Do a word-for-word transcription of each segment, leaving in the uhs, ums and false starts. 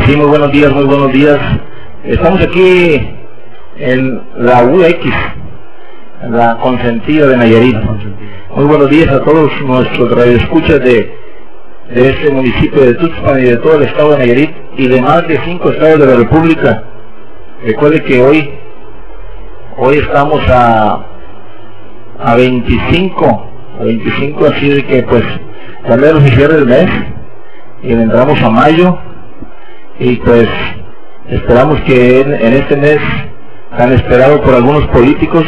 Sí, muy buenos días, muy buenos días. Estamos aquí en la U X, la consentida de Nayarit. Muy buenos días a todos nuestros radioescuchas de, de este municipio de Tuxpan y de todo el estado de Nayarit y de más de cinco estados de la República. Recuerde que hoy, hoy estamos a, a veinticinco, a veinticinco, así de que pues también se cierra el mes y entramos a mayo. Y pues esperamos que en, en este mes tan esperado por algunos políticos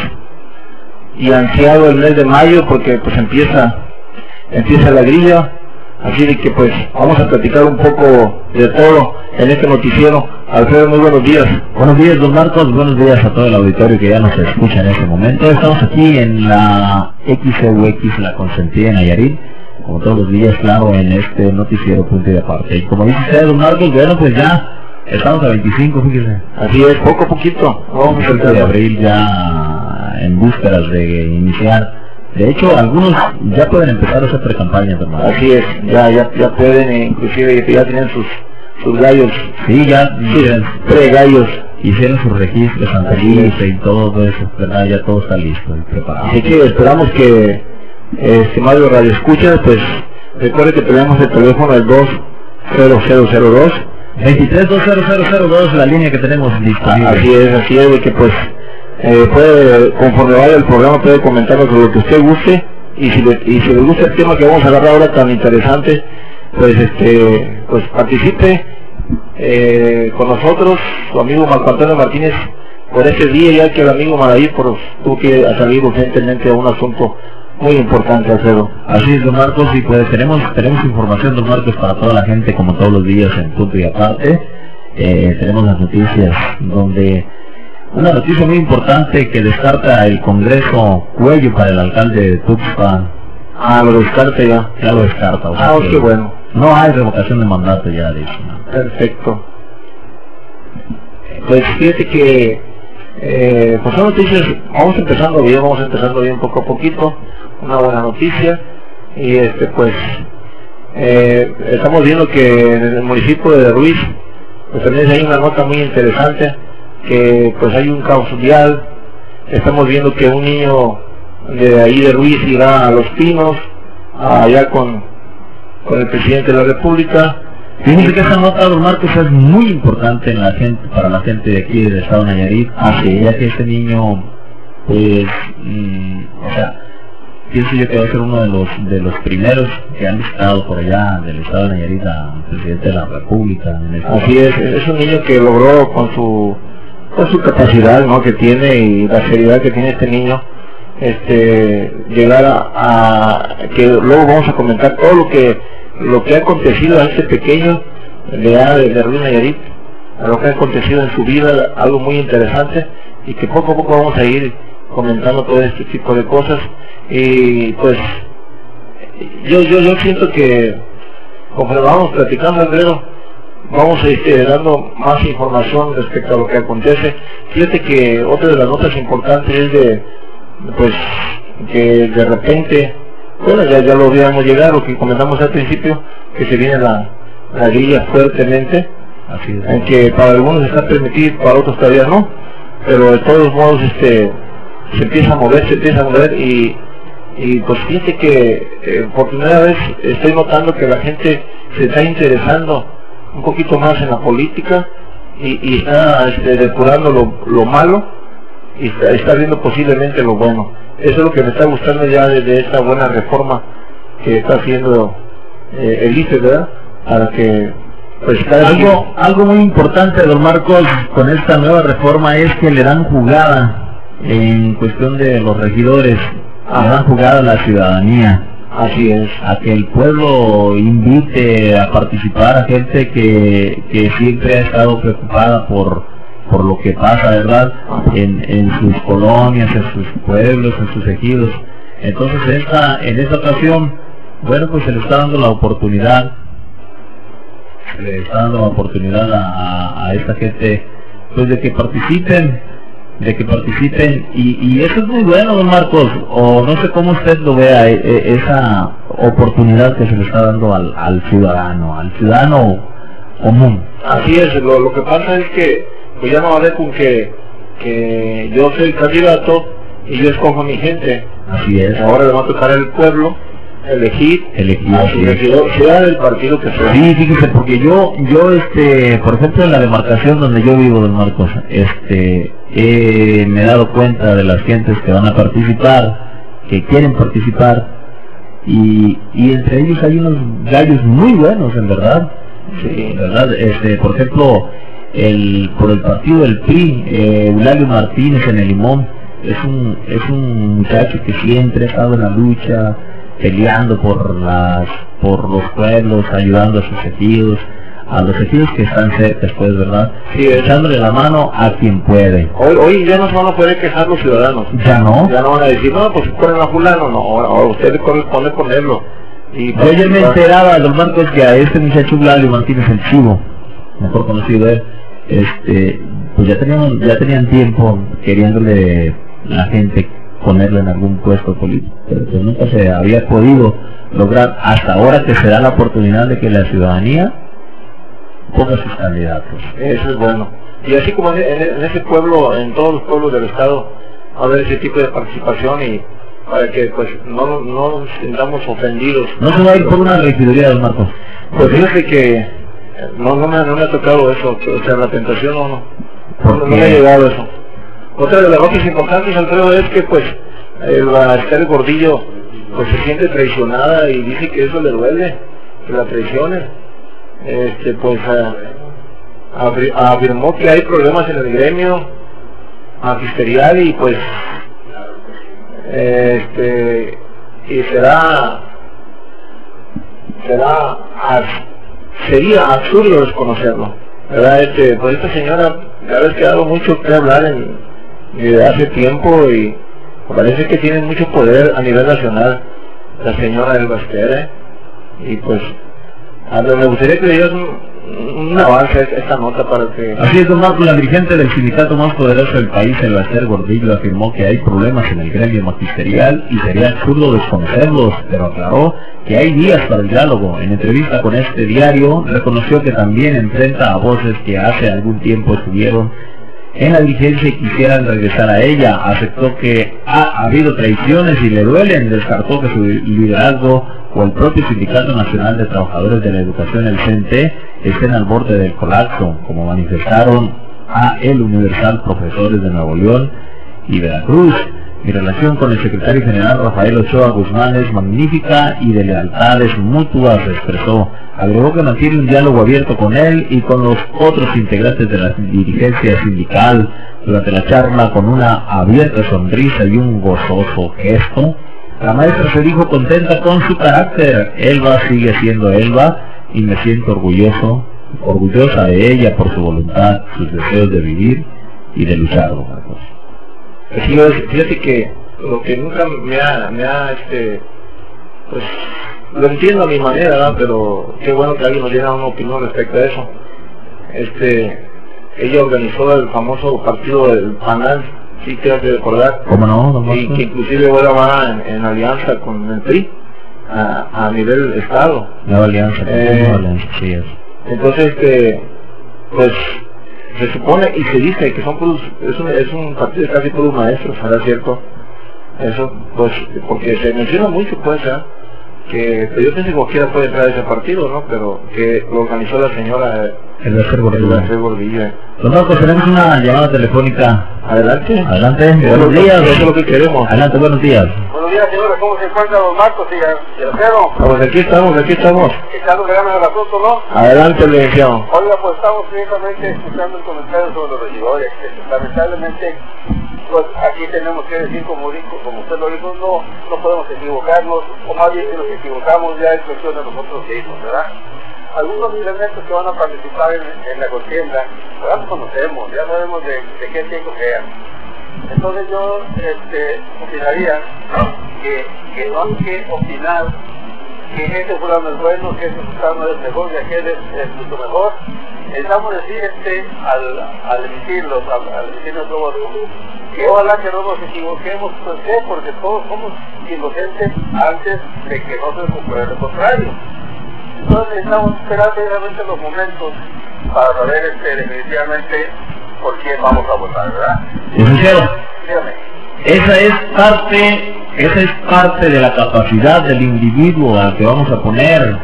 y ansiado el mes de mayo, porque pues empieza empieza la grilla, así de que pues vamos a platicar un poco de todo en este noticiero. Alfredo, muy buenos días. Buenos días, don Marcos, buenos días a todo el auditorio que ya nos escucha en este momento. Estamos aquí en la X U X, la consentida de Nayarit, como todos los días, claro, en este noticiero punto y aparte. Y como dice usted, don Marcos, bueno, pues ya estamos a veinticinco, fíjese. Así es, poco a poquito. Vamos el de abril ya en vísperas de iniciar. De hecho, algunos ya pueden empezar a hacer pre-campañas, don Marcos. Así es, ya ya ya pueden, inclusive ya tienen sus sus gallos. Sí, ya hicieron pre-gallos. Hicieron sus registros ante el I C E y todo eso, ¿verdad? Ya todo está listo y preparado. Así que esperamos que estimado Radio Escuchas, pues recuerde que tenemos el teléfono el dos cero cero cero dos veintitrés dos cero cero cero dos, la línea que tenemos disponible. Así es, así es, de que pues eh, puede, conforme vaya el programa, puede comentarnos sobre lo que usted guste, y si le, y si le gusta el tema que vamos a agarrar ahora tan interesante, pues este pues participe eh, con nosotros, su amigo Marco Antonio Martínez, por ese día, ya que el amigo Maraví por tuvo que salir urgentemente a un asunto muy importante, Alfredo. Así es, don Marcos, y pues tenemos tenemos información, don Marcos, para toda la gente, como todos los días en punto y aparte. Eh, tenemos las noticias, donde una noticia muy importante que descarta el Congreso Cuello para el alcalde de Tuxpan. Ah, lo descarta ya. Ya lo descarta. O sea, ah, qué bueno. No hay revocación de mandato ya, de hecho. Perfecto. Pues fíjate que eh, pues son noticias, vamos empezando bien, vamos empezando bien poco a poquito. Una buena noticia, y este pues eh, estamos viendo que en el municipio de Ruiz pues también hay una nota muy interesante, que pues hay un caos vial. Estamos viendo que un niño de ahí de Ruiz irá a Los Pinos, allá con, con el presidente de la República. Fíjense que esa nota, don Marcos, es muy importante en la gente, para la gente de aquí del estado de Nayarit, así, ya que este niño pues mmm, o sea, pienso yo que va a ser uno de los de los primeros que han visitado por allá del estado de Nayarit al presidente de la República. En este Así es, es un niño que logró con su con su capacidad, ¿no?, que tiene, y la seriedad que tiene este niño, este llegar a, a que luego vamos a comentar todo lo que lo que ha acontecido a este pequeño de de, de Ruiz Nayarit, a lo que ha acontecido en su vida, algo muy interesante, y que poco a poco vamos a ir comentando todo este tipo de cosas. Y pues yo yo yo siento que conforme vamos platicando, Alfredo, vamos este, dando más información respecto a lo que acontece. Fíjate que otra de las notas importantes es de pues que de repente, bueno, ya, ya lo veíamos llegar, lo que comentamos al principio, que se viene la, la grilla fuertemente, así es, en que para algunos está permitido, para otros todavía no, pero de todos modos este se empieza a mover, se empieza a mover, y y pues fíjate que eh, por primera vez estoy notando que la gente se está interesando un poquito más en la política, y, y está este, depurando lo, lo malo, y está, está viendo posiblemente lo bueno. Eso es lo que me está gustando ya de, de esta buena reforma que está haciendo eh, el I C E, ¿verdad? Para que pues cada algo quien... algo muy importante, don Marcos, con esta nueva reforma es que le dan jugada en cuestión de los regidores, le dan jugada a la ciudadanía. Así es. A que el pueblo invite a participar a gente que, que siempre ha estado preocupada por, por lo que pasa, ¿verdad?, en, en sus colonias, en sus pueblos, en sus ejidos. Entonces esta, en esta ocasión, bueno, pues se le está dando la oportunidad, se le está dando la oportunidad a, a, a esta gente, pues de que participen, de que participen, y, y eso es muy bueno, don Marcos, o no sé cómo usted lo vea, e, e, esa oportunidad que se le está dando al, al ciudadano, al ciudadano común. Así es, lo, lo que pasa es que pues ya no vale con que, que yo soy candidato y yo escojo a mi gente. Así es. Ahora le va a tocar al pueblo elegir, elegir a su regidor, sea del partido que sea. Sí, fíjese, porque yo, yo este, por ejemplo, en la demarcación donde yo vivo, don Marcos, este, eh, me he dado cuenta de las gentes que van a participar, que quieren participar, y, y entre ellos hay unos gallos muy buenos, en verdad. Sí, verdad, este, por ejemplo, el, por el partido del P R I, eh, Eulalio Martínez en el Limón, es un, es un muchacho que siempre ha estado en la lucha, peleando por las, por los pueblos, ayudando a sus ejidos, a los ejidos que están cerca, pues, ¿verdad? Sí, echándole la mano a quien puede. Hoy, hoy ya no se van a poder quejar los ciudadanos. Ya no. Ya no van a decir, no, pues ponen a fulano, no, a usted le corresponde ponerlo. Y yo ayer me enteraba, don Marcos, que a este muchacho Eulalio Martínez, el Chivo, mejor conocido él, este, pues ya tenían, ya tenían tiempo queriéndole la gente ponerlo en algún puesto político, pero pues nunca se había podido lograr, hasta ahora que se da la oportunidad de que la ciudadanía ponga sus candidatos. Eso es bueno. Y así como en, en ese pueblo, en todos los pueblos del estado, va a haber ese tipo de participación y para que pues no, no nos sintamos ofendidos. ¿No se va a ir por una regiduría, don Marcos? Pues fíjate que no, no, me, no me ha tocado eso, o sea, la tentación no, no, no, no me ha llegado eso. Otra de las cosas importantes, Alfredo, es que pues eh, la Esther Gordillo pues se siente traicionada y dice que eso le duele, que la traicionen. Este, pues eh, afirmó que hay problemas en el gremio magisterial y pues eh, este y será será sería absurdo desconocerlo, ¿verdad? Este, pues esta señora ya ha quedado mucho que hablar en desde hace tiempo y parece que tiene mucho poder a nivel nacional la señora Elba Ester, ¿eh? Y pues a ver, me gustaría que le dieras un, un avance esta nota para que... Así es, don Marcos, la dirigente del sindicato más poderoso del país, Elba Ester Gordillo, afirmó que hay problemas en el gremio magisterial y sería absurdo desconocerlos, pero aclaró que hay días para el diálogo. En entrevista con este diario, reconoció que también enfrenta a voces que hace algún tiempo estuvieron en la dirigencia y quisieran regresar a ella. Aceptó que ha habido traiciones y le duelen. Descartó que su liderazgo o el propio Sindicato Nacional de Trabajadores de la Educación, el C N T, estén al borde del colapso, como manifestaron a El Universal profesores de Nuevo León y Veracruz. Mi relación con el secretario general Rafael Ochoa Guzmán es magnífica y de lealtades mutuas, expresó. Agregó que mantiene un diálogo abierto con él y con los otros integrantes de la dirigencia sindical. Durante la charla, con una abierta sonrisa y un gozoso gesto, la maestra se dijo contenta con su carácter. Elba sigue siendo Elba y me siento orgulloso, orgullosa de ella por su voluntad, sus deseos de vivir y de luchar. Sí, fíjate que lo que nunca me ha, me ha este, pues, lo entiendo a mi manera, ¿verdad? Pero qué bueno que alguien nos diera una opinión respecto a eso. Este, ella organizó el famoso partido del Panal, sí, te has de recordar. ¿Cómo no? no y que inclusive ahora va en, en alianza con el P R I, a, a nivel estado. Nueva alianza, eh, nueva alianza, sí es. Entonces, este, pues, se supone y se dice que son puros, es un, es un partido de casi puros maestros, ¿será cierto? Eso, pues, porque se menciona mucho, pues, ¿eh? que pues, yo pienso que cualquiera puede entrar a ese partido, ¿no? Pero que lo organizó la señora El Esther Gordillo. El Gordillo. Don Marcos, tenemos una llamada telefónica. Adelante. Adelante, buenos días. Eso es lo que queremos. Adelante, buenos días. Buenos días, señores, ¿cómo se encuentra don Marcos y el Alfredo? Pues aquí estamos, aquí estamos. Echándole ganas al asunto, ¿no? Adelante, licenciado. Oiga, pues estamos precisamente escuchando el comentario sobre los regidores, que lamentablemente, pues aquí tenemos que decir, como dijo, como usted lo dijo, no, no podemos equivocarnos, o más bien si nos equivocamos ya es cuestión de nosotros mismos, ¿verdad? Algunos elementos que van a participar en, en la contienda, ya los conocemos, ya sabemos de, de qué tiempo quedan. Entonces yo este, opinaría que, que no hay que opinar que este fulano es bueno, que este fulano es mejor, que aquel es, es mucho mejor. Necesitamos decir este, al, al emitirlos, al, al emitir nuestro voto, que ojalá que no nos equivoquemos, pues qué, porque todos somos inocentes antes de que no se compruebe lo contrario. Entonces necesitamos esperar precisamente los momentos para saber este, definitivamente por quién vamos a votar, ¿verdad? Licenciado, Dígame. esa es parte, esa es parte de la capacidad del individuo al que vamos a poner,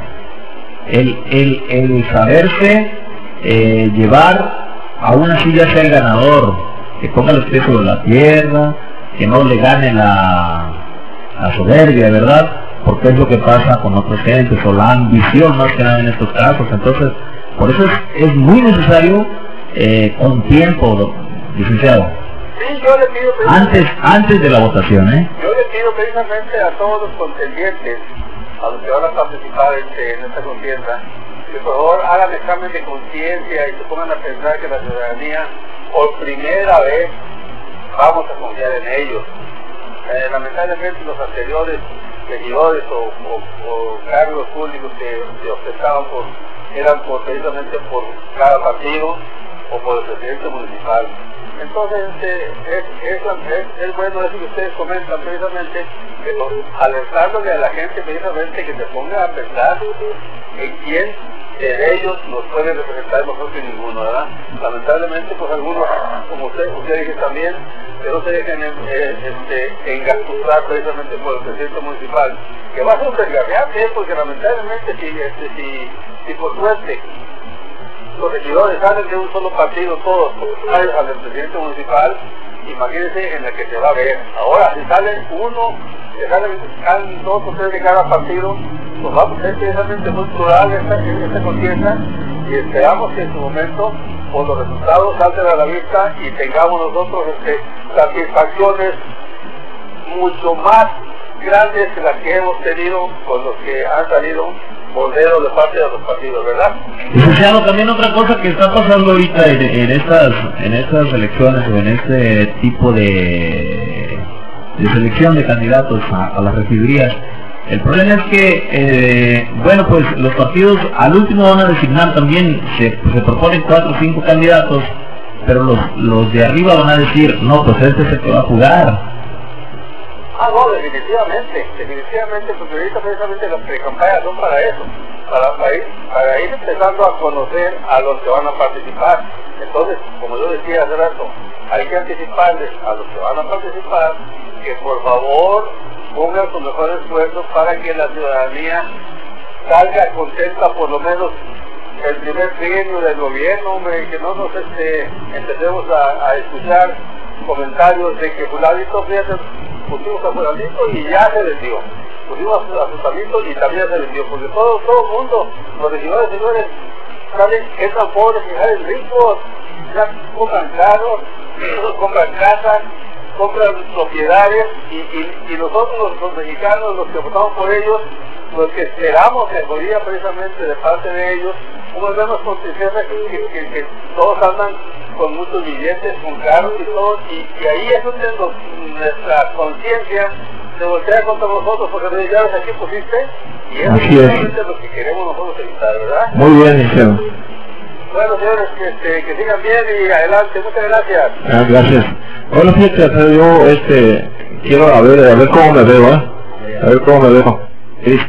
el, el, el saberse eh, llevar, aún así ya sea el ganador, que ponga los pies sobre la tierra, que no le gane la, la soberbia, ¿verdad? Porque es lo que pasa con otras gentes, o la ambición más que nada en estos casos. Entonces, por eso es, es muy necesario eh, con tiempo, licenciado. Sí, yo le pido Antes, antes de la votación, ¿eh? Yo le pido precisamente a todos los contendientes, a los que van a participar este, en esta contienda, que por favor hagan examen de conciencia y se pongan a pensar que la ciudadanía, por primera vez, vamos a confiar en ellos. Eh, lamentablemente los anteriores regidores o, o, o cargos públicos que se ostentaban por, eran por, precisamente por cada partido o por el presidente municipal. Entonces eh, es, es, es, es bueno eso que ustedes comentan precisamente, pero alertándole a la gente precisamente que se ponga a pensar en quién de ellos nos puede representar mejor que ninguno, ¿verdad? Lamentablemente pues algunos, como usted, usted dice también, que no se dejen eh, este, engatusar precisamente por el presidente municipal, que va a ser un desgraciante, ¿eh? Porque lamentablemente si, este, si, si por suerte los regidores salen de un solo partido todos, salen al presidente municipal, imagínense en el que se va a ver. Ahora, si salen uno, si salen, salen dos o tres de cada partido, pues vamos a ser precisamente muy plural esta, esta contienda, y esperamos que en su momento pues, los resultados salten a la vista y tengamos nosotros este, satisfacciones mucho más grandes que las que hemos tenido con los que han salido borderos de parte de los partidos, ¿verdad? Licenciado, también otra cosa que está pasando ahorita en, en estas en estas elecciones o en este tipo de, de selección de candidatos a, a las regidurías, el problema es que, eh, bueno, pues los partidos al último van a designar también, se, pues, se proponen cuatro o cinco candidatos, pero los, los de arriba van a decir, no, pues este es el que va a jugar. Ah, no, definitivamente, definitivamente, porque ahorita precisamente las precampañas son para eso, para, para, ir, para ir empezando a conocer a los que van a participar. Entonces, como yo decía hace rato, hay que anticiparles a los que van a participar que por favor pongan su mejor esfuerzo para que la ciudadanía salga contenta por lo menos el primer trienio del gobierno, hombre, que no nos este, empecemos a, a escuchar comentarios de que fulanito, fíjate, pusimos a fulanito y ya se vendió, pusimos a fulanito y también se vendió, porque todo todo el mundo, los regidores, señores, saben que es tan pobres que salen ricos, ya compran carros, compran casas, compran propiedades y, y, y nosotros los, los mexicanos, los que votamos por ellos, los que esperamos mejoría precisamente de parte de ellos, como vemos con tristeza que, que, que, que todos andan con muchos billetes, con carros y todo, y, y ahí es donde nos, nuestra conciencia se voltea contra nosotros, porque nos ya ves aquí pusiste, y eso Así es es. lo que queremos nosotros evitar, ¿verdad? Muy bien, licenciado. Bueno, señores, que, este, que sigan bien y adelante, muchas gracias. Ah, gracias. Bueno, fíjate, o sea, yo este, quiero a ver, a ver cómo me veo, ¿eh? A ver cómo me veo. ¿Sí?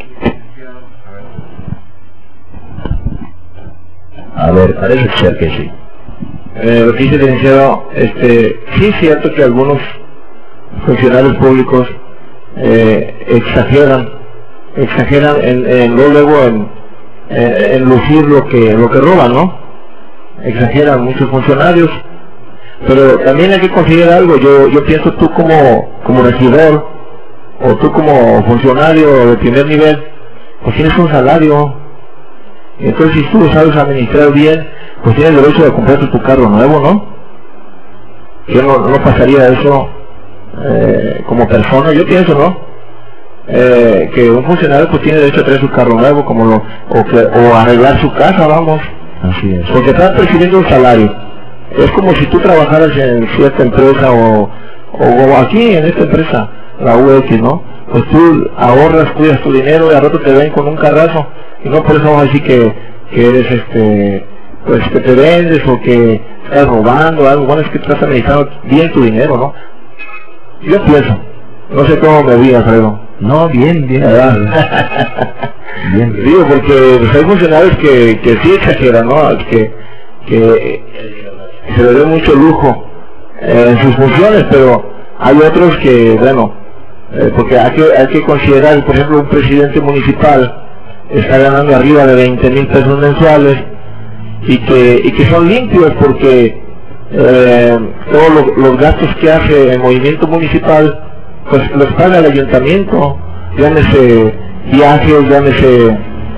A ver, parece ser que sí. Eh, lo que dice el licenciado, este, sí es cierto que algunos funcionarios públicos eh, exageran, exageran en, en luego en, en, en lucir lo que lo que roban, ¿no? Exageran muchos funcionarios, pero también hay que considerar algo. Yo yo pienso tú como como regidor o tú como funcionario de primer nivel, pues tienes un salario. Entonces si tú lo sabes administrar bien, pues tienes derecho de comprarte tu carro nuevo, ¿no? Yo no, no pasaría eso eh, como persona, yo pienso, ¿no? Eh, que un funcionario pues tiene derecho a traer su carro nuevo, como lo, o, que, o arreglar su casa, vamos. Así es. Porque estás percibiendo un salario. Es como si tú trabajaras en cierta empresa o, o aquí en esta empresa, la U X, ¿no? Pues tú ahorras, cuidas tu dinero y al rato te ven con un carrazo. Y no por eso vamos a decir que, que eres este, pues que te vendes o que estás robando algo. Bueno, es que estás administrando bien tu dinero, ¿no? Yo pienso, No sé cómo me vi, Alfredo. No, bien, bien. Bien, bien. Digo, porque pues, hay funcionarios que, que sí exageran, ¿no? Que, que se les da mucho lujo eh, en sus funciones, pero hay otros que, bueno, eh, porque hay que, hay que considerar, por ejemplo, un presidente municipal está ganando arriba de veinte mil pesos mensuales y que, y que son limpios porque eh, todos los, los gastos que hace el movimiento municipal pues los paga el ayuntamiento, llámese viajes, llámese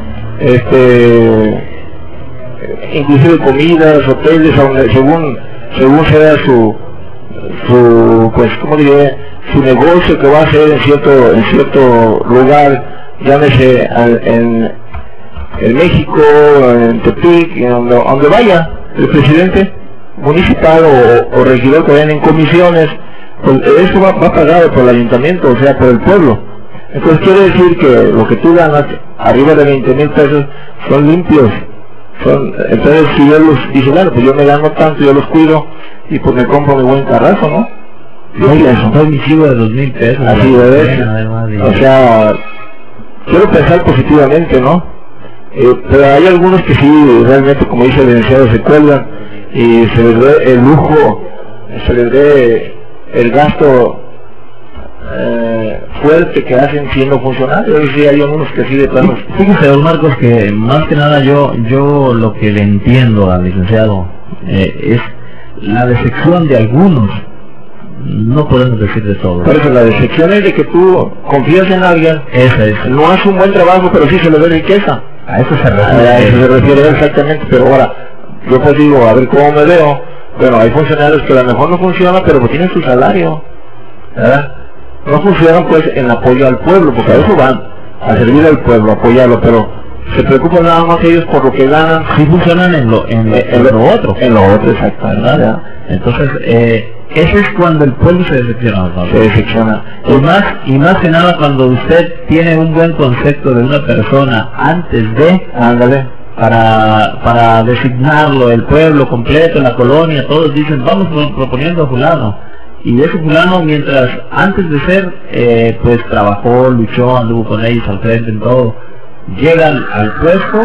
este inclusive comidas, hoteles, según según sea su su pues como diré su negocio que va a hacer en cierto en cierto lugar, llámese en, en México, en Tepic, en donde, donde vaya el presidente municipal o, o regidor que vayan en comisiones, pues eso va, va pagado por el ayuntamiento, o sea, por el pueblo. Entonces quiere decir que lo que tú ganas arriba de veinte mil pesos son limpios. Son, entonces si yo los dice, claro, pues yo me gano tanto, yo los cuido y pues me compro mi buen carrazo, ¿no? No, eso. Soy mi chivo de dos mil pesos. Así de O sea, quiero pensar positivamente, ¿no? Eh, pero hay algunos que sí, realmente, como dice el licenciado, se cuelgan y se les ve el lujo, se les ve el gasto eh, fuerte que hacen siendo funcionarios. Y sí, hay algunos que sí de plano. Fíjese, don Marcos, que más que nada yo yo lo que le entiendo al licenciado eh, es la decepción de algunos. No podemos decir de todo. Por eso la decepción es de que tú confías en alguien, esa es. No hace un buen trabajo, pero sí se le ve riqueza. A eso se refiere. A eso se refiere exactamente, pero ahora, yo pues digo, a ver cómo me veo. Bueno, hay funcionarios que a lo mejor no funcionan, pero pues tienen su salario, ¿verdad? No funcionan pues en apoyo al pueblo, porque a eso van, a servir al pueblo, a apoyarlo, pero se preocupan nada más ellos por lo que ganan. Sí funcionan en lo, en, en, en lo, lo otro. En lo otro, exactamente. ¿Verdad? Entonces, eh, eso es cuando el pueblo se decepciona, ¿no? Se decepciona. Y más, y más que nada cuando usted tiene un buen concepto de una persona antes de, ándale, para, para designarlo, el pueblo completo, la colonia, todos dicen, vamos proponiendo a fulano. Y ese fulano, mientras antes de ser, eh, pues trabajó, luchó, anduvo con ellos al frente en todo, llegan al puesto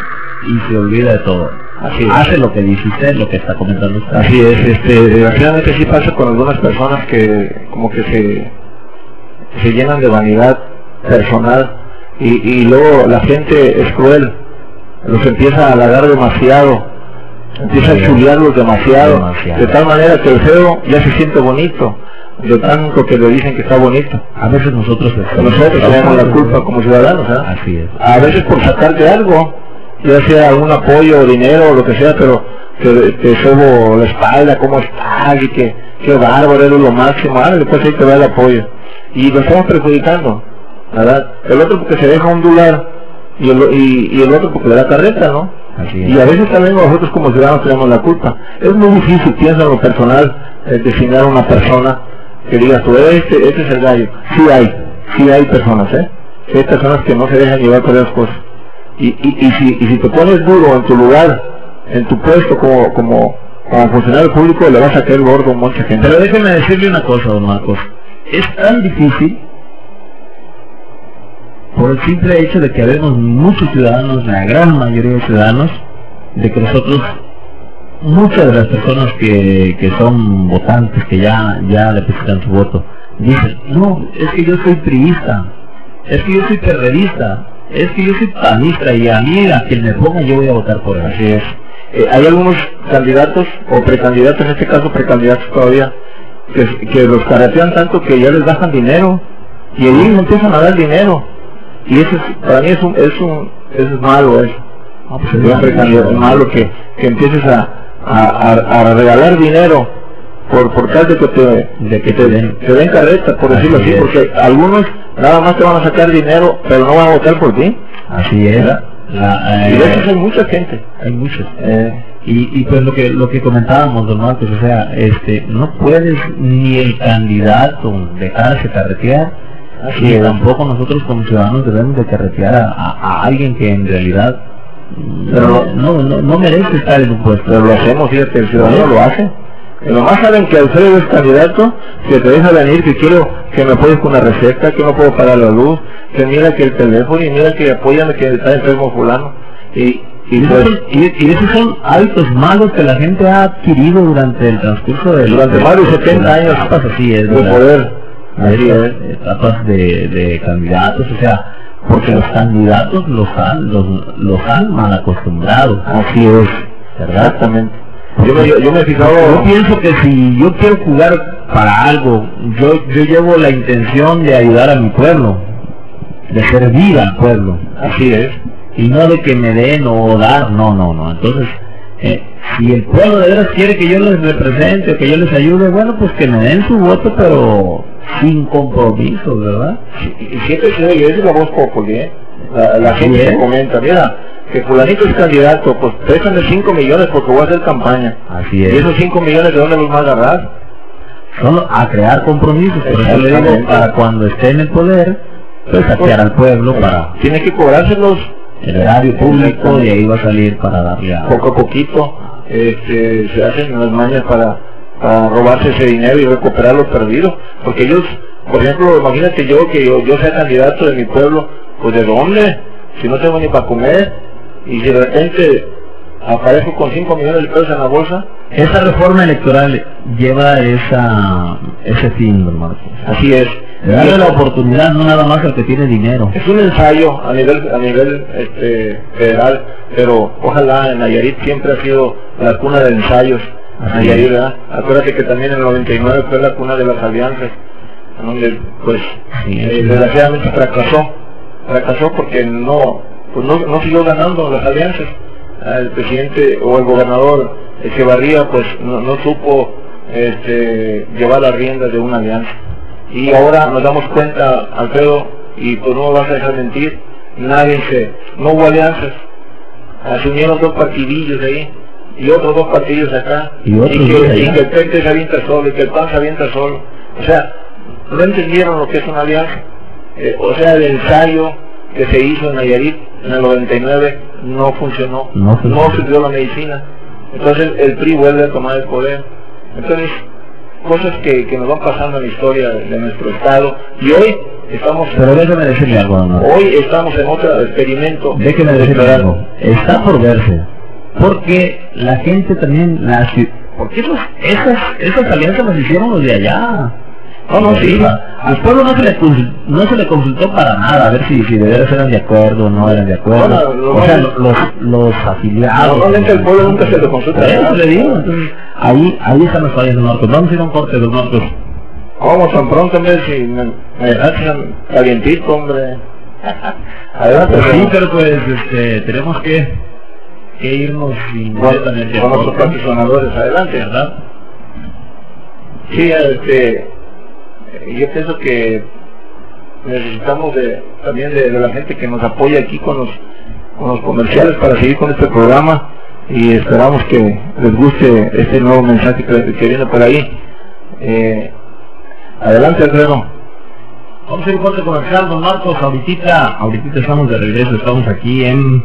y se olvida de todo. Así hace lo que dice usted, lo que está comentando usted. Así es, este, desgraciadamente sí pasa con algunas personas que como que se, se llenan de vanidad personal y, y luego la gente es cruel, los empieza a halagar demasiado, empieza a chulearlos demasiado, demasiado, de tal manera que el feo ya se siente bonito, de tanto que le dicen que está bonito. A veces nosotros nosotros tenemos la culpa como ciudadanos, ¿eh? Así es. A veces por sacarte algo, ya sea algún apoyo o dinero o lo que sea, pero te, te sobo la espalda, cómo estás, y que, que bárbaro, eres lo máximo, ah, después ahí te da el apoyo. Y lo estamos perjudicando, ¿verdad? El otro porque se deja ondular, y el, y, y el otro porque le da carreta, ¿no? Así es. Y a veces también nosotros como ciudadanos tenemos la culpa. Es muy difícil, piensa en lo personal, eh, designar a una persona que digas tú, este, este es el gallo. Sí hay, sí hay personas, ¿eh? Sí hay personas que no se dejan llevar por esas cosas. Y, y, y, si, y si te pones duro en tu lugar, en tu puesto como, como, como funcionario público, le vas a caer gordo a mucha gente. Pero déjeme decirle una cosa, don Marcos. Es tan difícil por el simple hecho de que habemos muchos ciudadanos, la gran mayoría de ciudadanos, de que nosotros, muchas de las personas que, que son votantes, que ya, ya depositan su voto, dicen, no, es que yo soy priista, es que yo soy perredista, es que yo soy panista y a mí, a quien me ponga, yo voy a votar por él. Así es. Eh, hay algunos candidatos, o precandidatos, en este caso precandidatos todavía, que, que los caratean tanto que ya les bajan dinero, y ellos empiezan a dar dinero. Y eso es, para mí es un, es un, eso es malo eso. No, pues es, es malo que, que empieces a, a, a, a regalar dinero por, por tal de que te, de que te, den, te den carreta, por decirlo así, así porque algunos nada más te van a sacar dinero, pero no van a votar por ti. Así es. La, eh, y de eso hay mucha gente. Hay muchos. Eh, y, y pues lo que lo que comentábamos, don Marcos, o sea, este, no puedes ni el candidato dejarse carretear, y es. Tampoco nosotros como ciudadanos debemos de carretear a, a, a alguien que en realidad pero no, no, no, no merece estar en un puesto. Pero lo hacemos, fíjate, el ciudadano lo hace. Nomás saben que Alfredo es candidato, que te deja venir, que quiero que me apoyes con una receta, que no puedo pagar la luz, que mira que el teléfono, y mira que apóyame que está enfermo fulano. Y, y, pues, y, y esos son hábitos malos que la gente ha adquirido durante el transcurso de... Durante más de setenta años etapas, así es, de poder. Así es, etapas de, de candidatos, o sea, porque los candidatos los han, los, los han mal acostumbrado. Así es, ¿verdad? Exactamente. Yo me, yo, yo me he fijado... Yo pienso que si yo quiero jugar para algo, yo, yo llevo la intención de ayudar a mi pueblo, de servir al pueblo. Así es. Y no de que me den o dar, no, no, no. Entonces, eh, si el pueblo de veras quiere que yo les represente o que yo les ayude, bueno, pues que me den su voto, pero sin compromiso, ¿verdad? Y siempre se oye, esa es la voz popular, ¿eh? La, la gente se comenta, mira, que fulanito es candidato, pues préstame cinco millones porque voy a hacer campaña. Así es. ¿Y esos cinco millones de dónde los vas a agarrar? Solo a crear compromisos, por eso le digo, para cuando esté en el poder, pues saquear al pueblo para... Tiene que cobrárselos el erario público y ahí va a salir para darle a... Poco a poquito, este, se hacen las mañas para, para robarse ese dinero y recuperar lo perdido, porque ellos, por ejemplo, imagínate yo que yo, yo sea candidato de mi pueblo, pues ¿de dónde? Si no tengo ni para comer, y si de repente aparezco con cinco millones de pesos en la bolsa. Esa reforma electoral lleva esa ese fin, don Marcos. Así es. Darle la oportunidad no nada más al que tiene dinero. Es un ensayo a nivel a nivel este, federal, pero ojalá en Nayarit siempre ha sido la cuna de ensayos. Nayarit, ¿verdad? Acuérdate que también en el noventa y nueve fue la cuna de las alianzas, donde pues sí, eh, desgraciadamente fracasó. Fracasó porque no, pues no, no siguió ganando las alianzas. El presidente o el gobernador Echevarría pues no, no supo este, llevar las riendas de una alianza. Y ahora nos damos cuenta, Alfredo, y pues no me vas a dejar mentir, nadie se, no hubo alianzas, se unieron dos partidillos ahí, y otros dos partidillos acá, y, y, que, y que el P E N se avienta solo, y que el P A N se avienta solo, o sea, no entendieron lo que es una alianza, eh, o sea, el ensayo que se hizo en Nayarit en el noventa y nueve no funcionó, no, no sirvió la medicina, entonces el P R I vuelve a tomar el poder, entonces cosas que, que nos van pasando en la historia de, de nuestro estado, y hoy estamos... Pero déjeme decirle algo, ¿no? Hoy estamos en otro experimento. Déjeme decirle algo, está por verse, porque la gente también, la, porque esos, esas, esas alianzas las hicieron los de allá. No, no, sí. Al pueblo no se le no se le consultó para nada, a ver si, si de veras eran de acuerdo o no eran de acuerdo. No, no, no, o sea, los, los afiliados. Normalmente el pueblo nunca se le consulta. Eso le digo, entonces, ahí, ahí están los fallos de Marcos. Vamos a ir a un corte de Marcos. Vamos tan pronto, hombre, si me, me hacen calientito, hombre. Adelante. Pues sí, pero pues este, tenemos que, que irnos inmediatamente con nuestros patrocinadores, adelante, ¿verdad? Sí, este, yo pienso que necesitamos de, también de, de la gente que nos apoya aquí con los, con los comerciales para seguir con este programa, y esperamos que les guste este nuevo mensaje que, que viene por ahí. Eh, adelante, Alfredo. Vamos a ir a un corte comercial, don Marcos. Ahorita, ahorita estamos de regreso, estamos aquí en,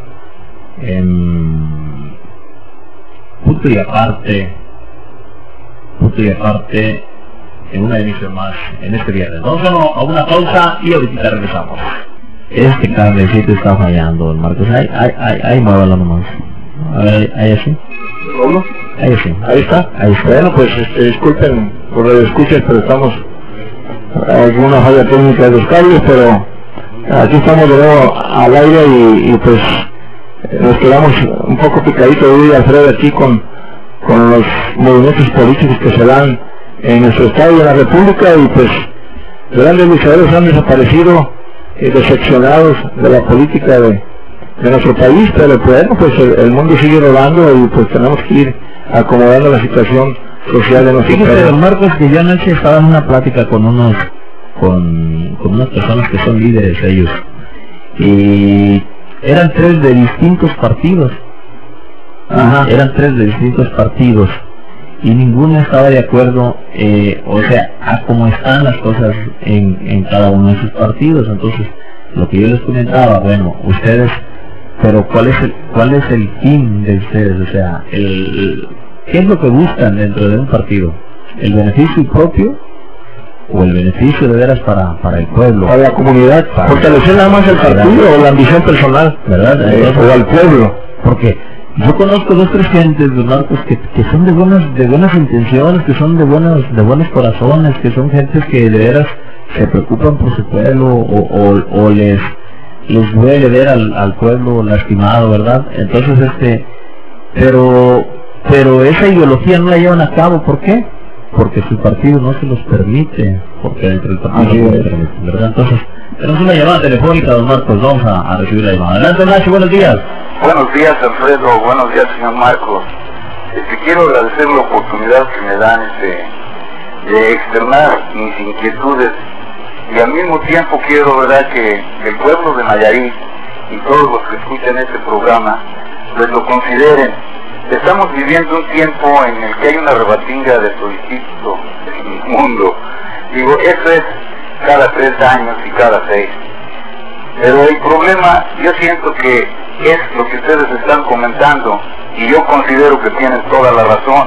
en punto y aparte, punto y aparte, en una emisión más en este viernes. Vamos a una pausa y ahorita regresamos. Este cablecito está fallando, don Marcos. Ahí, ahí, ahí, ahí muévalo nomás. A ver, ahí así. ¿Cómo? Ahí sí. Ahí está. Ahí está. Bueno, pues este, disculpen por lo de escuchas, pero estamos alguna falla técnica de los cables, pero aquí estamos de nuevo al aire y, y pues nos quedamos un poco picaditos hoy, Alfredo, aquí con, con los movimientos políticos que se dan en nuestro estado y en la república, y pues grandes luchadores han desaparecido, eh, decepcionados de la política de, de nuestro país, pero bueno, pues el, el mundo sigue rodando y pues tenemos que ir acomodando la situación social de nuestro país. Fíjate, don Marcos, que yo anoche estaba en una plática con unos con, con unas personas que son líderes ellos, y eran tres de distintos partidos. Ajá. Eran tres de distintos partidos y ninguno estaba de acuerdo, eh, o sea, a cómo están las cosas en, en cada uno de sus partidos. Entonces, lo que yo les comentaba, bueno, ustedes, pero ¿cuál es el, cuál es el fin de ustedes? O sea, el, ¿qué es lo que buscan dentro de un partido? ¿El beneficio propio o el beneficio de veras para, para el pueblo? Para la comunidad, para fortalecer nada más el partido o la ambición personal, ¿verdad? Eh, o al pueblo. Porque yo conozco dos tres gentes, don Marcos, que, que son de buenas de buenas intenciones, que son de buenos de buenos corazones, que son gentes que de veras se preocupan por su pueblo o, o, o les les duele ver al, al pueblo lastimado, ¿verdad? Entonces este pero pero esa ideología no la llevan a cabo. ¿Por qué? Porque su partido no se los permite, porque dentro del partido no se permite, ¿verdad? Entonces tenemos una llamada telefónica, don Marcos, vamos a, a recibir la llamada. Adelante, Nacho, buenos días. Buenos días, Alfredo. Buenos días, señor Marcos. Este, quiero agradecer la oportunidad que me dan este, de externar mis inquietudes y al mismo tiempo quiero, verdad, que el pueblo de Nayarit y todos los que escuchan este programa pues lo consideren. Estamos viviendo un tiempo en el que hay una rebatinga de solicitud en el mundo. Digo, eso es cada tres años y cada seis. Pero el problema, yo siento que es lo que ustedes están comentando, y yo considero que tienen toda la razón.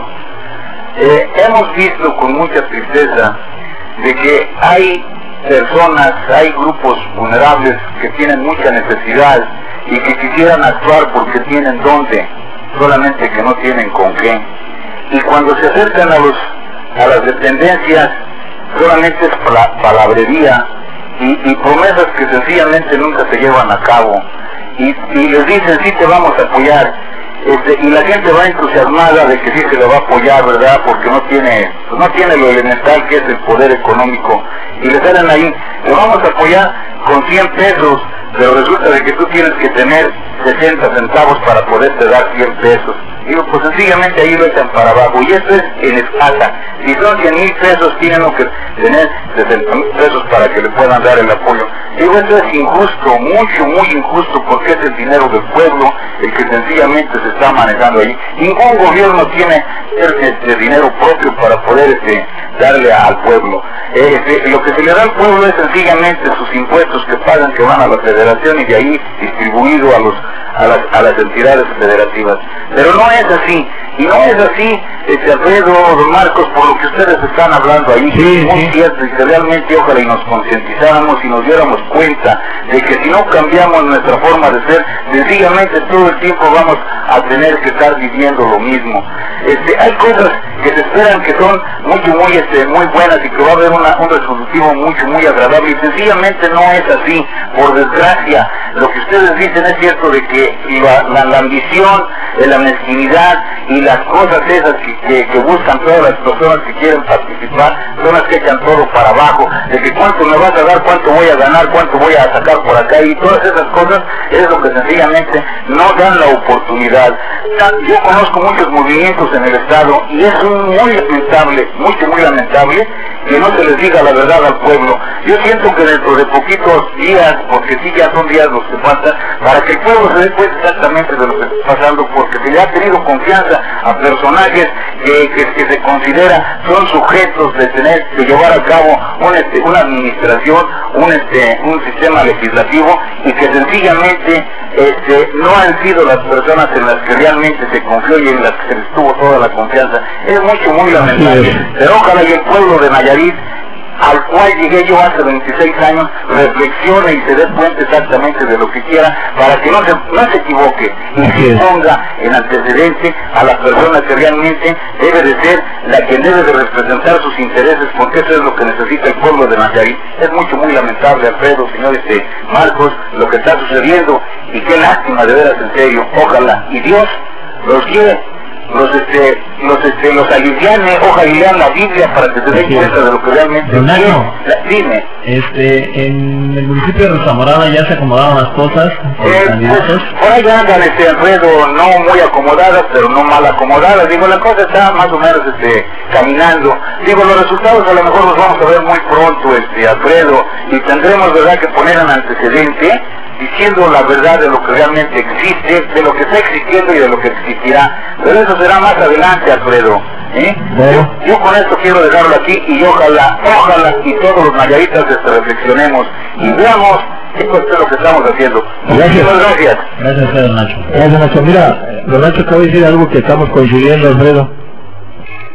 Eh, hemos visto con mucha tristeza de que hay personas, hay grupos vulnerables que tienen mucha necesidad y que quisieran actuar porque tienen dónde, solamente que no tienen con qué. Y cuando se acercan a los a las dependencias, solamente es pala palabrería y, y promesas que sencillamente nunca se llevan a cabo. Y, y les dicen, sí te vamos a apoyar, este, y la gente va entusiasmada de que sí se le va a apoyar, ¿verdad? Porque no tiene, pues no tiene lo elemental que es el poder económico, y le salen ahí, le vamos a apoyar con cien pesos, pero resulta de que tú tienes que tener sesenta centavos para poderte dar cien pesos. Digo, pues sencillamente ahí lo echan para abajo, y eso es en escala. Si son cien mil pesos, tienen que tener sesenta mil pesos para que le puedan dar el apoyo. Digo, eso es injusto, mucho, muy injusto, porque es el dinero del pueblo el que sencillamente se está manejando ahí. Ningún gobierno tiene este dinero propio para poder este, darle al pueblo. Eh, este, lo que se le da al pueblo es sencillamente sus impuestos que pagan, que van a la federación y de ahí distribuido a los a las, a las entidades federativas. Pero no es así, y no es así, este, Alfredo, don Marcos, por lo que ustedes están hablando ahí, sí, es muy sí. cierto, y que realmente ojalá y nos concientizáramos y nos diéramos cuenta de que si no cambiamos nuestra forma de ser, sencillamente todo el tiempo vamos a tener que estar viviendo lo mismo. Este, hay cosas que se esperan que son mucho, muy, este, muy buenas y que va a haber una, un resolutivo mucho, muy agradable, y sencillamente no es así. Por desgracia, lo que ustedes dicen es cierto de que la, la, la ambición, la mezquinidad y las cosas esas que, que, que buscan todas las personas que quieren participar son las que echan todo para abajo, de que cuánto me vas a dar, cuánto voy a ganar, cuánto voy a sacar por acá, y todas esas cosas es lo que sencillamente no dan la oportunidad. Yo conozco muchos movimientos en el Estado y es muy lamentable, mucho muy lamentable que no se les diga la verdad al pueblo. Yo siento que dentro de poquitos días, porque sí ya son días los que faltan, para que el pueblo se dé cuenta exactamente de lo que está pasando, porque se le ha tenido confianza a personajes que, que, que se considera son sujetos de tener, de llevar a cabo un, este, una administración, un, este, un sistema legislativo, y que sencillamente este, no han sido las personas en las que realmente se confió y en las que se les tuvo toda la confianza. Es mucho, muy lamentable, pero ojalá y el pueblo de Nayarit, al cual llegué yo hace veintiséis años, reflexione y se dé cuenta exactamente de lo que quiera, para que no se, no se equivoque y se ponga en antecedente a la persona que realmente debe de ser la que debe de representar sus intereses, porque eso es lo que necesita el pueblo de Nayarit. Es mucho, muy lamentable, Alfredo, señores de Marcos, lo que está sucediendo, y qué lástima, de veras, en serio. Ojalá y Dios los guíe, los este, los este, los aliviane, ojalá y lean la Biblia para que se den cuenta de lo que realmente quiere. Dime. Este, en el municipio de Rosamorada ya se acomodaron las cosas. Eh, pues, por ahí andan, este, Alfredo, no muy acomodadas, pero no mal acomodadas. Digo, la cosa está más o menos este, caminando. Digo, los resultados a lo mejor los vamos a ver muy pronto, este, Alfredo, y tendremos, verdad, que poner en antecedente, diciendo la verdad de lo que realmente existe, de lo que está existiendo y de lo que existirá. Pero eso será más adelante, Alfredo. ¿eh? Bueno. Yo, yo con esto quiero dejarlo aquí, y ojalá, ojalá y todos los nayaritas este, reflexionemos y veamos esto es lo que estamos haciendo. Gracias. Muchas gracias. Gracias, don Nacho. Gracias, Nacho. Mira, don Nacho acaba de decir algo que estamos coincidiendo, Alfredo.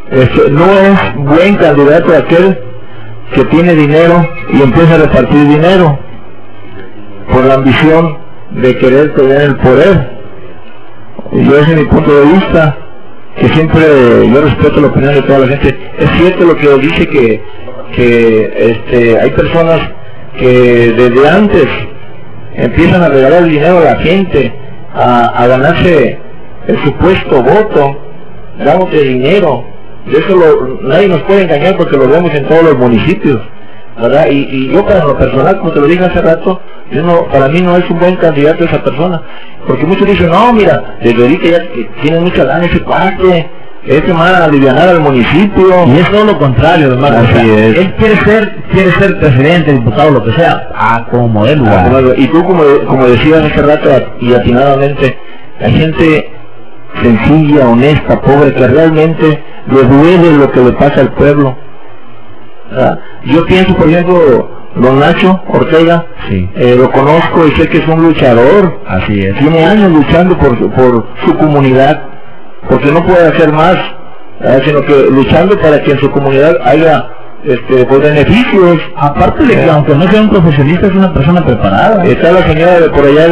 Este, no es buen candidato aquel que tiene dinero y empieza a repartir dinero por la ambición de querer tener el poder. Y yo, desde mi punto de vista, que siempre yo respeto la opinión de toda la gente, es cierto lo que dice que, que este, hay personas que desde antes empiezan a regalar el dinero a la gente, a, a ganarse el supuesto voto, dándote dinero. De eso lo, nadie nos puede engañar porque lo vemos en todos los municipios, ¿verdad? Y, y yo, para lo personal, como te lo dije hace rato, yo no, para mí no es un buen candidato esa persona, porque muchos dicen, no, mira, desde ahorita ya tiene mucha gana ese parte, este va a aliviar al municipio. Y es todo lo contrario, hermano. Así o sea, es. Él quiere ser, quiere ser presidente, diputado, lo que sea, a como él lo haga. Y tú, como, como decías hace rato y atinadamente, hay gente sencilla, honesta, pobre, que realmente le duele lo que le pasa al pueblo. O sea, yo pienso, por ejemplo, don Nacho Ortega, sí. eh, lo conozco y sé que es un luchador. Así es. Tiene años luchando por, por su comunidad, porque no puede hacer más, ¿verdad? Sino que luchando para que en su comunidad haya este, pues, beneficios. Aparte de que, aunque no sea un profesionista, es una persona preparada. Está la señora de por allá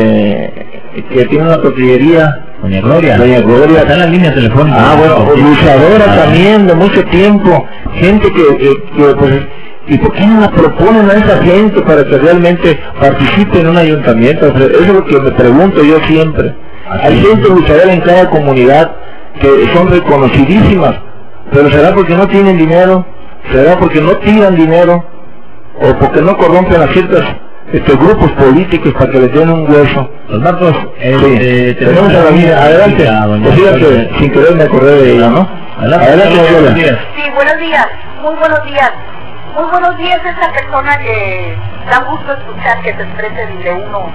de que tiene una tortillería, Doña Gloria. Doña Gloria. Está en la línea telefónica. Ah, bueno, luchadora ah, también de mucho tiempo, gente que, que, que pues, ¿y por qué no la proponen a esa gente para que realmente participe en un ayuntamiento? O sea, eso es lo que me pregunto yo siempre. Así hay gente luchadora en cada comunidad que son reconocidísimas, pero ¿será porque no tienen dinero? ¿Será porque no tiran dinero? ¿O porque no corrompen a ciertos este, grupos políticos para que les den un hueso? Los datos, eh, sí. eh, tenemos a la vida. Adelante, pues fíjate, sin querer me acordé de ella, ¿no? Adelante, Adelante, buenos días. Sí, buenos días, muy buenos días. Muy buenos días a esa persona que da gusto escuchar que se exprese de uno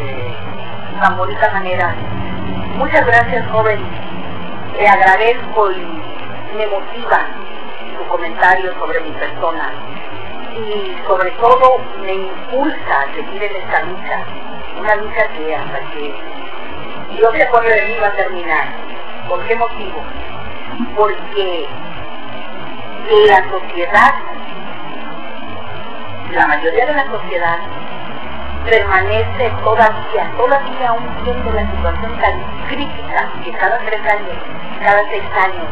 de tan bonita manera. Muchas gracias, joven. Le agradezco y me motiva su comentario sobre mi persona. Y sobre todo me impulsa a seguir en esta lucha. Una lucha que hasta que Dios se acuerde de mí va a terminar. ¿Por qué motivo? Porque la sociedad, la mayoría de la sociedad, permanece todavía, todavía aún siendo la situación tan crítica que cada tres años, cada seis años,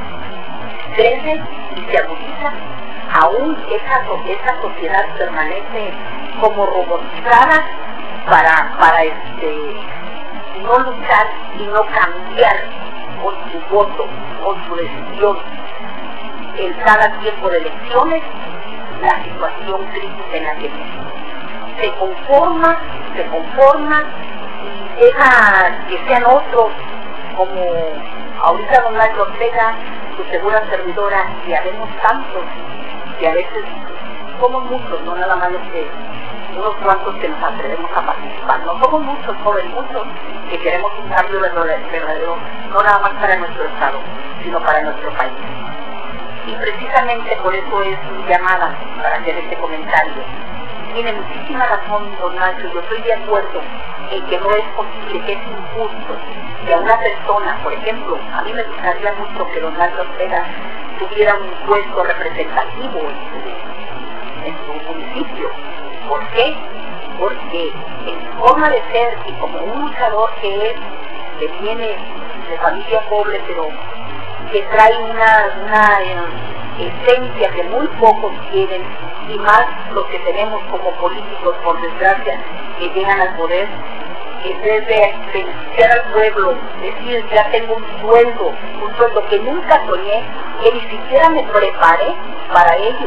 crece y se agudiza, aún esa, esa sociedad permanece como robotizada para, para este, no luchar y no cambiar con su voto, con su decisión, en cada tiempo de elecciones, la situación crítica en la que se conforma, se conforma y deja que sean otros, como ahorita don Nacho Ortega, su segura servidora, y habemos tantos, que a veces somos muchos, no nada más los que, unos cuantos que nos atrevemos a participar, no somos muchos, jóvenes, muchos, que queremos un cambio verdadero, no nada más para nuestro estado, sino para nuestro país. Y precisamente por eso es mi llamada para hacer este comentario. Tiene muchísima razón don Nacho, yo estoy de acuerdo en que no es posible, que es injusto que a una persona, por ejemplo, a mí me gustaría mucho que don Nacho Ortega tuviera un puesto representativo en su, en su municipio. ¿Por qué? Porque en su forma de ser y como un luchador que es, que viene de familia pobre, pero que trae una, una eh, esencia que muy pocos tienen, y más los que tenemos como políticos, por desgracia, que llegan al poder, en vez de beneficiar al pueblo, decir, ya tengo un sueldo, un sueldo que nunca soñé, que ni siquiera me preparé para ello,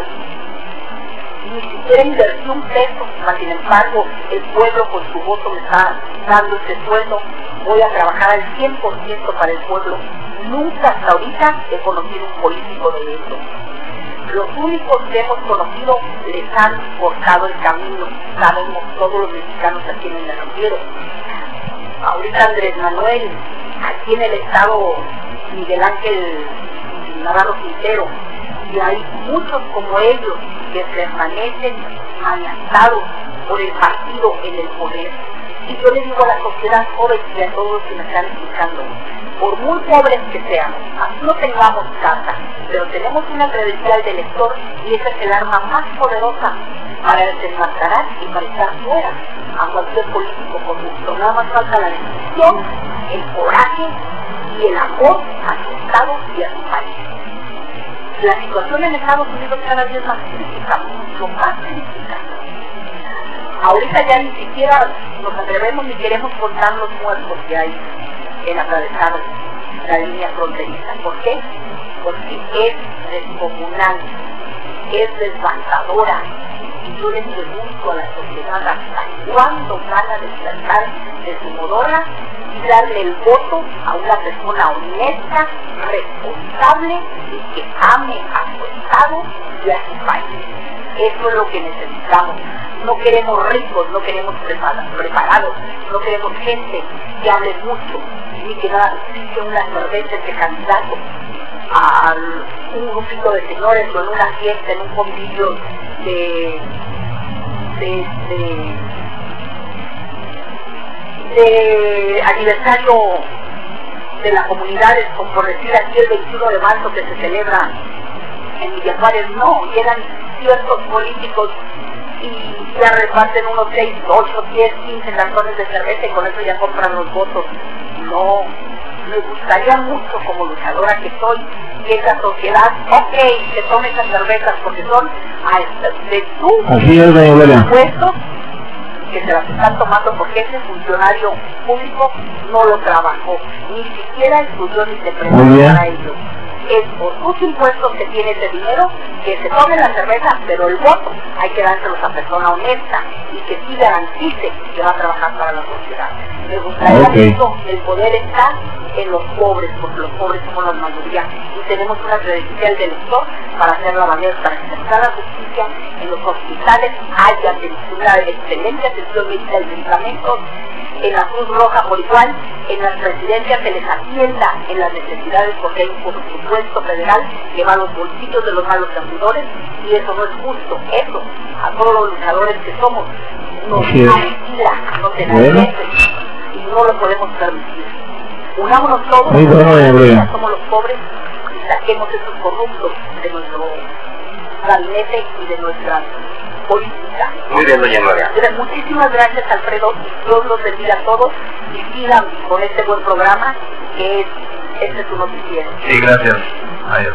ni siquiera invertí un peso, mas sin embargo, el pueblo con su voto me está dando ese sueldo, voy a trabajar al cien por ciento para el pueblo. Nunca hasta ahorita he conocido un político de eso. Los únicos que hemos conocido les han cortado el camino, sabemos todos los mexicanos a quienes me refiero. Ahorita Andrés Manuel, aquí en el estado Miguel Ángel Navarro Quintero, y hay muchos como ellos que permanecen amenazados por el partido en el poder. Y yo le digo a la sociedad joven y a todos los que me están escuchando, por muy pobres que seamos, así no tengamos casa, pero tenemos una credencial de elector y esa es el arma más poderosa para desenmascarar y para echar fuera a cualquier político corrupto. Nada más falta la decisión, el coraje y el amor a su Estado y a su país. La situación en Estados Unidos cada vez es más crítica, mucho más crítica. Ahorita ya ni siquiera nos atrevemos ni queremos contar los muertos que hay en atravesar la línea fronteriza. ¿Por qué? Porque es descomunal, es devastadora. Y yo les pregunto a la sociedad hasta cuándo van a despertar de su modorra y darle el voto a una persona honesta, responsable y que ame a su Estado y a su país. Eso es lo que necesitamos. No queremos ricos, no queremos preparados, no queremos gente que hable mucho, ni que nada exige una cerveza de candidato a un grupito de señores o en una fiesta, en un convivio de, de, de, de aniversario de la comunidad, como por decir aquí el veintiuno de marzo que se celebra en Villa Juárez. No, llegan ciertos políticos y ya reparten unos seis, ocho, diez, quince cartones de cerveza y con eso ya compran los votos. No, me gustaría mucho como luchadora que soy que esa sociedad, ok, que tome esas cervezas porque son a, de sus impuestos que se las están tomando porque ese funcionario público no lo trabajó, ni siquiera estudió ni se preparó para ello. Es por sus impuestos que tiene ese dinero, que se tome la cerveza, pero el voto hay que dárselos a persona honesta y que sí garantice que va a trabajar para la sociedad. Me gustaría okay. mucho, el poder está en los pobres, porque los pobres somos la mayoría y tenemos una credencial de elector para hacerla valer, para ejercer la justicia. En los hospitales haya una excelente atención médica y medicamentos, en la Cruz Roja por igual, en las residencias se les atienda en las necesidades porque hay un presupuesto federal que va a los bolsillos de los malos servidores y eso no es justo. Eso, a todos los luchadores que somos, nos aniquila, nos enaltece y no lo podemos permitir. Unámonos todos, muy bueno, somos los pobres y saquemos esos corruptos de nuestro gabinete y de nuestra política. Muy bien, doña Gloria. Muchísimas gracias, Alfredo. Dios los bendiga a todos y sigan con este buen programa que es este es tu noticiero. Sí, gracias. Adiós.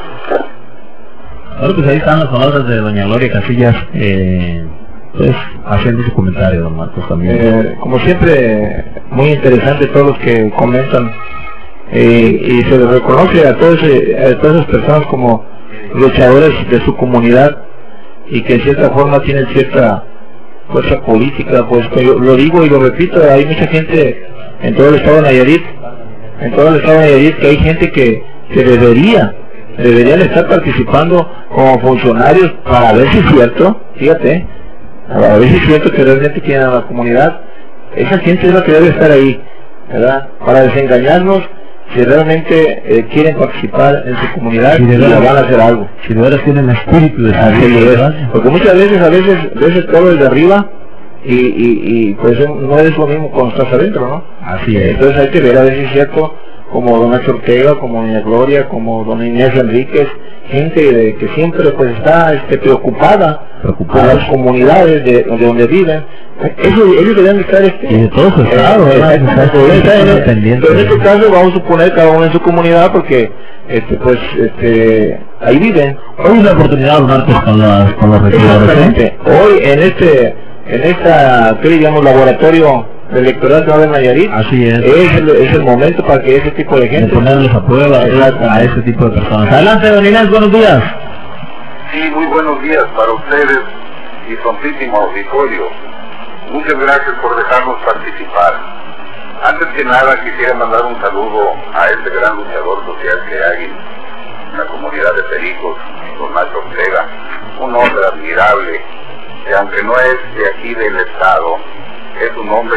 Bueno, pues ahí están las palabras de doña Gloria Casillas, eh, pues haciendo su comentario, don Marcos, también. Eh, como siempre, muy interesante todos los que comentan eh, y se les reconoce a, todos, a todas esas personas como luchadores de su comunidad y que en cierta forma tienen cierta fuerza política. Pues yo lo digo y lo repito, hay mucha gente en todo el estado de Nayarit, en todo el estado de Nayarit, que hay gente que, que debería, deberían estar participando como funcionarios para ver si es cierto, fíjate, para ver si es cierto que realmente quieren a la comunidad. Esa gente es la que debe estar ahí, ¿verdad? Para desengañarnos si realmente eh, quieren participar en su comunidad y de verdad van a hacer algo. Si de verdad tienen espíritu de servir, porque muchas veces, a veces, veces todo desde arriba y, y, y pues no es lo mismo cuando estás adentro, ¿no? Así es. Entonces hay que ver a ver si es cierto, como don Nacho Ortega, como doña Gloria, como don Inés Enríquez, gente de, que siempre pues está este, preocupada, preocupada por las comunidades de, de donde viven. Eso, ellos deben estar este, y de todos sus estados, eh, en este caso vamos a suponer cada uno en su comunidad porque este pues este ahí viven. Hoy es la oportunidad de hablar pues, con, las, con los regidores, ¿eh? Hoy en este en esta que digamos laboratorio electoral de Nayarit, así es, es el, es el momento para que ese tipo de gente de ponerles a prueba a ese tipo de personas. Adelante, don Inés, buenos días. Sí, muy buenos días para ustedes y prontísimo auditorio. Muchas gracias por dejarnos participar. Antes que nada quisiera mandar un saludo a este gran luchador social que hay en la comunidad de Pericos, don Nacho Ortega, un hombre admirable, que aunque no es de aquí del estado, es un hombre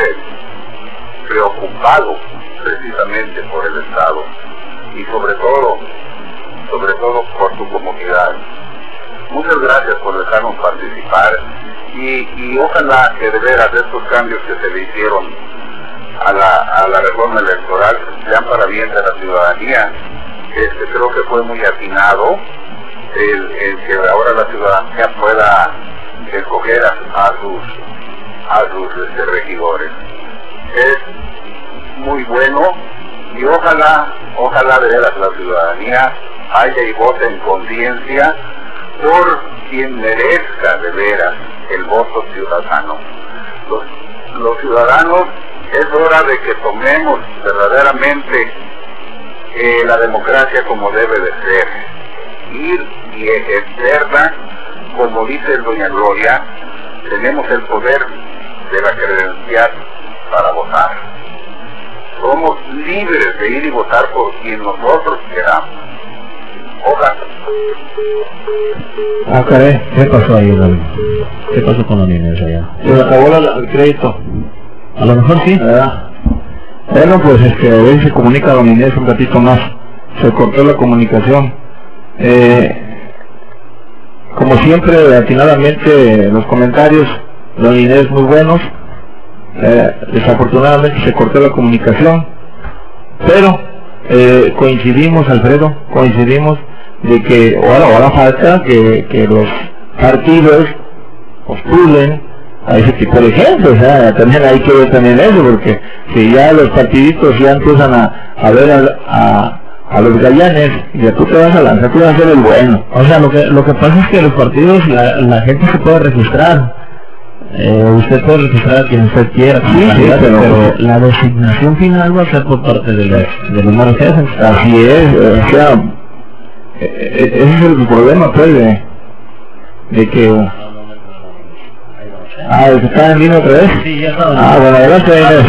preocupado precisamente por el estado y sobre todo, sobre todo por su comunidad. Muchas gracias por dejarnos participar y, y ojalá que de veras estos cambios que se le hicieron a la, a la reforma electoral sean para bien de la ciudadanía. Este, creo que fue muy atinado el, el que ahora la ciudadanía pueda escoger a, a sus, a sus este, regidores. Es muy bueno y ojalá, ojalá de veras la ciudadanía haya y vote en conciencia por quien merezca de veras el voto ciudadano. Los, los ciudadanos, es hora de que tomemos verdaderamente eh, la democracia como debe de ser, ir y ejercerla como dice doña Gloria. Tenemos el poder de la credencial para votar. Somos libres de ir y votar por quien nosotros queramos. Ojalá. Ah, caray, ¿qué pasó ahí, David? ¿Qué pasó con los niños allá? Se acabó la, el crédito. A lo mejor sí. ¿Verdad? Bueno, pues este, a ver si se comunica don Inés un ratito más. Se cortó la comunicación. Eh, como siempre, atinadamente los comentarios, don Inés muy buenos. Eh, desafortunadamente se cortó la comunicación, pero eh, coincidimos, Alfredo, coincidimos de que ahora, ahora falta que, que los partidos postulen a ese tipo de gente. O sea, también hay que ver también eso, porque si ya los partiditos ya empiezan a, a ver a, a, a los gallanes, ya tú te vas a lanzar, tú vas a ser el bueno. O sea, lo que lo que pasa es que los partidos, la, la gente se puede registrar. Eh, usted puede registrar a quien usted quiera, sí, sí, pero, pero la designación final va a ser por parte de, la, de los números jefes. Así es, o sea, ese es el problema, pues, de, de que... Ah, ¿se está en línea otra vez? Sí, ya está. Ah, bueno, gracias, Inés.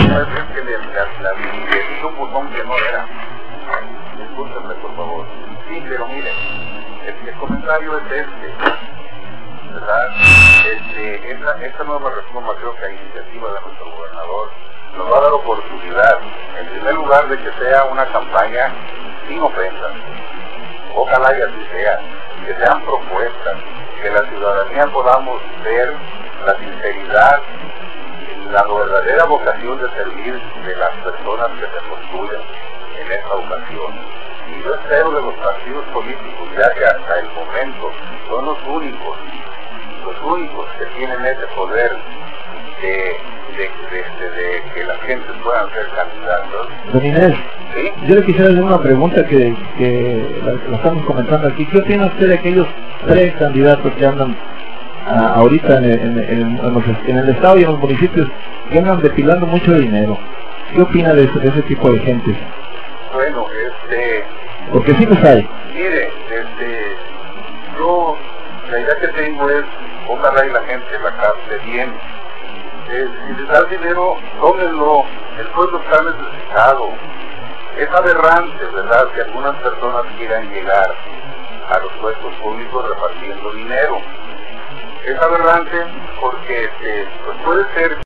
un botón que no era. Discúlpenme, por favor. Sí, pero mire, el, el comentario es este, ¿verdad? Este, esta, esta nueva reforma, creo que a iniciativa de nuestro gobernador, nos va a dar oportunidad, en primer lugar, de que sea una campaña sin ofensas. Ojalá y así sea, que sean propuestas, que la ciudadanía podamos ver la sinceridad, la verdadera vocación de servir de las personas que se postulen en esta ocasión. Y yo espero de los partidos políticos, ya que hasta el momento son los únicos, los únicos que tienen ese poder de, de, de, de, de que las gentes puedan ser candidatos. Don Inés, ¿sí? Yo le quisiera hacer una pregunta que, que la, la estamos comentando aquí. ¿Qué opina usted de aquellos tres candidatos que andan a, ahorita en el, en, en, en, los, en el estado y en los municipios, que andan depilando mucho dinero? ¿Qué opina de ese, de ese tipo de gente? Bueno, este... Porque sí los hay. Mire, este... Yo, la idea que tengo es, ojalá y la gente la capte bien. Eh, si les da dinero, tómenlo. El pueblo está necesitado. Es aberrante, ¿verdad?, que algunas personas quieran llegar a los puestos públicos repartiendo dinero. Es aberrante porque este, pues puede ser